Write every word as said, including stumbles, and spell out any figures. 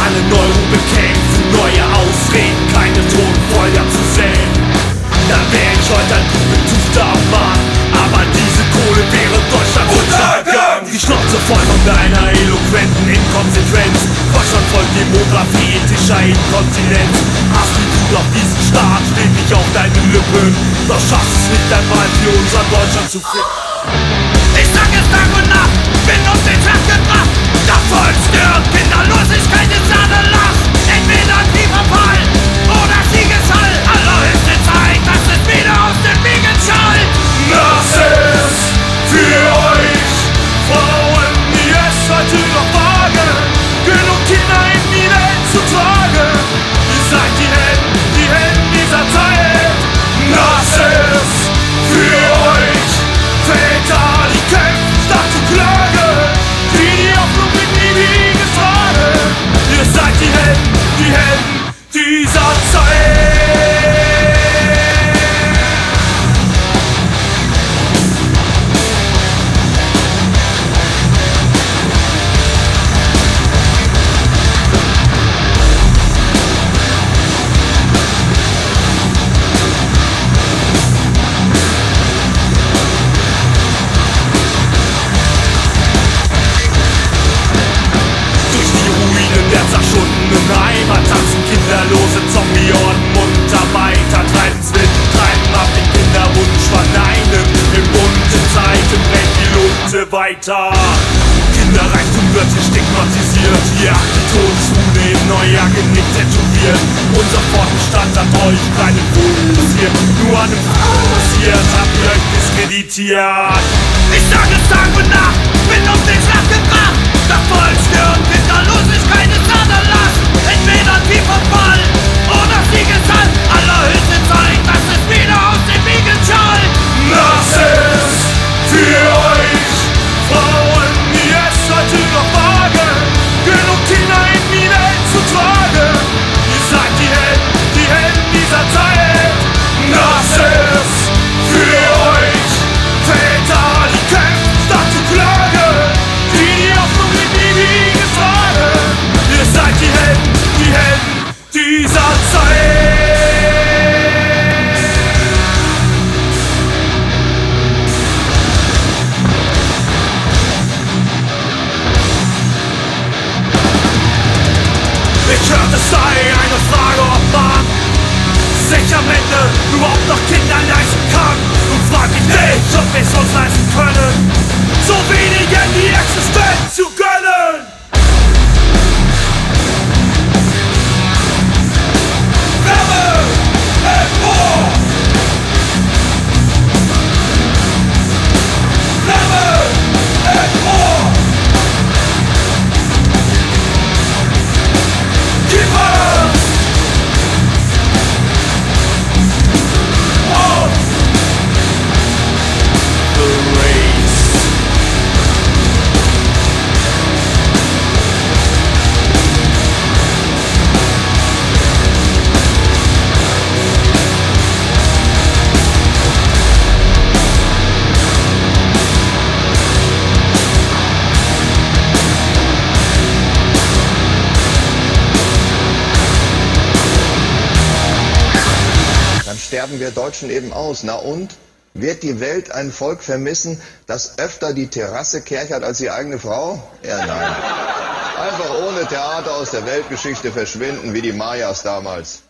Alle Neuerungen bekämpfen, neue Ausreden, keine toten Feuer zu sehen. Da wär ich heute ein gut betuchter Mann, aber diese Kohle wäre Deutschland untergegangen. Die Schnauze voll von deiner eloquenten Inkonsequenz. Deutschland folgt Demografie ethischer Inkontinenz. Hast du Wut auf diesen Staat, steht nicht auf deinen Lippen, doch schaffst es nicht einmal für unser Deutschland zu finden. Ich sag es Tag und Nacht, bin auf den Tag gebracht. Das Volk stirbt, Kinderlosigkeit ist Aderlass. Entweder Kieferfall oder Siegeshall. Allerhöchste Zeit, dass es wieder aus den Wegen schallt. Das ist für euch Frauen, die es heute noch wagen, genug Kinder in die Welt zu tragen. Ihr seid die Helden, die Helden dieser Zeit. Das ist für euch Väter, die kämpfen statt zu klagen, die die Hoffnung in die Wiege tragen. Ihr seid die Helden, die Helden dieser Zeit. Heimat tanzen kinderlose Zombie-Orden munter weiter, treiben's wild, treiben ab den Kinderwunsch, verneinen. In bunten Zeiten brennt die Lunte weiter. Kinderreichtum wird hier stigmatisiert, hier die Todesrune in neuer Genick tätowiert. Unser Fortbestand hat euch keinen fokussiert, nur an dem fokussiert, habt ihr euch diskreditiert. Ich sag es Tag und Nacht, bin auf den Schlag gebracht. Das Volk stirbt, Kinderlosigkeit ist Aderlass. Entweder Kieferfall oder Siegeshall. Allerhöchste Zeit, dass es wieder aus den Wegen schallt. Das ist für euch Frauen, die es heute noch wagen, genug Kinder in die Welt zu tragen. Ihr seid die Helden, die Helden dieser Zeit. Das ist für euch Väter, die kämpfen statt zu klagen, die die Hoffnung in die Wiege tragen. Ihr seid die Helden, die Helden dieser Zeit. Ich hörte, es sei eine Frage, ob man sich am Ende überhaupt noch Kinder leisten kann. Und frag mich nicht, ob wir es uns leisten können, so wenigen die Existenz zu gönnen. Wärme empor! Wärme empor! Keeper! On! The race! Dann sterben wir Deutschen eben aus. Na und? Wird die Welt ein Volk vermissen, das öfter die Terrasse kerchert als die eigene Frau? Ja, nein. Einfach ohne Theater aus der Weltgeschichte verschwinden, wie die Mayas damals.